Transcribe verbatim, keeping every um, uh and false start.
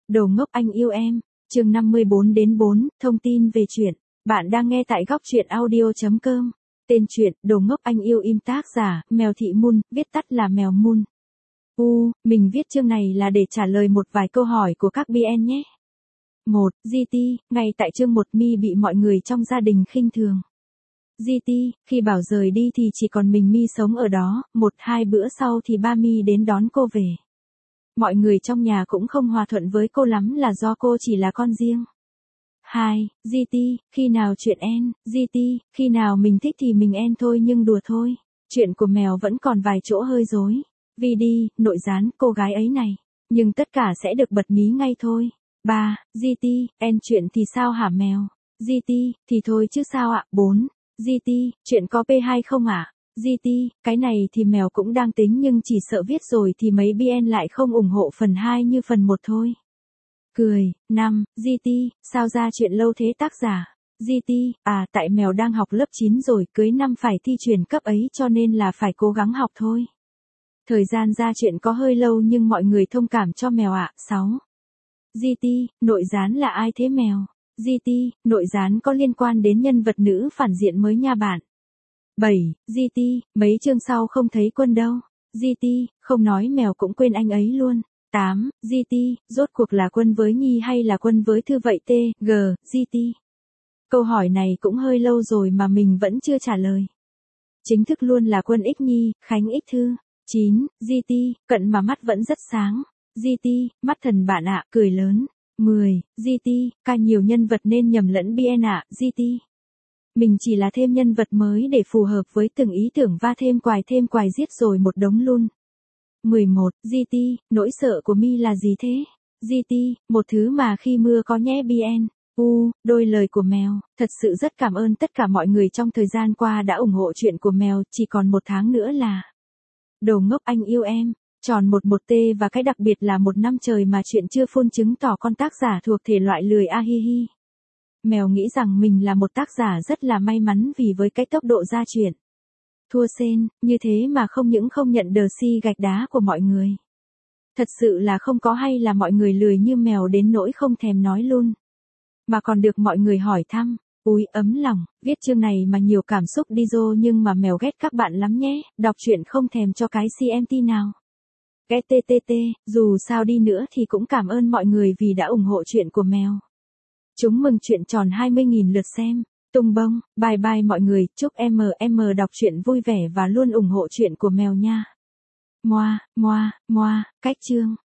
Đồ ngốc anh yêu em, chương năm mươi bốn đến bốn, thông tin về chuyện. Bạn đang nghe tại góc truyện audio.com. Tên truyện, Đồ ngốc anh yêu im tác giả, Mèo Thị Mun, viết tắt là Mèo Mun. U, mình viết chương này là để trả lời một vài câu hỏi của các bê en nhé. một. giê tê, ngay tại chương một Mi bị mọi người trong gia đình khinh thường. giê tê, khi bảo rời đi thì chỉ còn mình Mi sống ở đó, một hai bữa sau thì ba Mi đến đón cô về. Mọi người trong nhà cũng không hòa thuận với cô lắm là do cô chỉ là con riêng. hai. giê tê, khi nào chuyện en, giê tê, khi nào mình thích thì mình en thôi nhưng đùa thôi. Chuyện của mèo vẫn còn vài chỗ hơi rối. Vì đi, nội gián, cô gái ấy này. Nhưng tất cả sẽ được bật mí ngay thôi. ba. giê tê, en chuyện thì sao hả mèo? giê tê, thì thôi chứ sao ạ? bốn. giê tê, chuyện có pê hai không ạ? giê tê, cái này thì mèo cũng đang tính nhưng chỉ sợ viết rồi thì mấy bê en lại không ủng hộ phần hai như phần một thôi. Cười. năm. giê tê, sao ra chuyện lâu thế tác giả? giê tê, à tại mèo đang học lớp chín rồi, cưới năm phải thi chuyển cấp ấy cho nên là phải cố gắng học thôi. Thời gian ra chuyện có hơi lâu nhưng mọi người thông cảm cho mèo ạ. sáu. giê tê, nội gián là ai thế mèo? giê tê, nội gián có liên quan đến nhân vật nữ phản diện mới nha bạn. bảy. giê tê, mấy chương sau không thấy Quân đâu. giê tê, không nói mèo cũng quên anh ấy luôn. tám. giê tê, rốt cuộc là Quân với Nhi hay là Quân với Thư vậy tê, g, giê tê? Câu hỏi này cũng hơi lâu rồi mà mình vẫn chưa trả lời. Chính thức luôn là Quân ích Nhi, Khánh ích Thư. chín. giê tê, cận mà mắt vẫn rất sáng. giê tê, mắt thần bạn ạ, cười lớn. mười. giê tê, ca nhiều nhân vật nên nhầm lẫn bê en ạ, giê tê. Mình chỉ là thêm nhân vật mới để phù hợp với từng ý tưởng va thêm quài thêm quài giết rồi một đống luôn. mười một. giê tê, nỗi sợ của Mi là gì thế? giê tê, một thứ mà khi mưa có nhé bê en. U, đôi lời của mèo, thật sự rất cảm ơn tất cả mọi người trong thời gian qua đã ủng hộ chuyện của mèo, chỉ còn một tháng nữa là. Đồ ngốc anh yêu em, tròn một một t và cái đặc biệt là một năm trời mà chuyện chưa phun chứng tỏ con tác giả thuộc thể loại lười a hi hi. Mèo nghĩ rằng mình là một tác giả rất là may mắn vì với cái tốc độ ra chuyện. Thua sên, như thế mà không những không nhận đờ si gạch đá của mọi người. Thật sự là không có hay là mọi người lười như mèo đến nỗi không thèm nói luôn. Mà còn được mọi người hỏi thăm, úi ấm lòng, viết chương này mà nhiều cảm xúc đi dô nhưng mà mèo ghét các bạn lắm nhé, đọc truyện không thèm cho cái xê em tê nào. Ghét tê tê tê, dù sao đi nữa thì cũng cảm ơn mọi người vì đã ủng hộ chuyện của mèo. Chúng mừng chuyện tròn hai mươi nghìn lượt xem. Tung bông, bye bye mọi người, chúc em em đọc truyện vui vẻ và luôn ủng hộ chuyện của mèo nha. Moa, moa, moa, cách chương.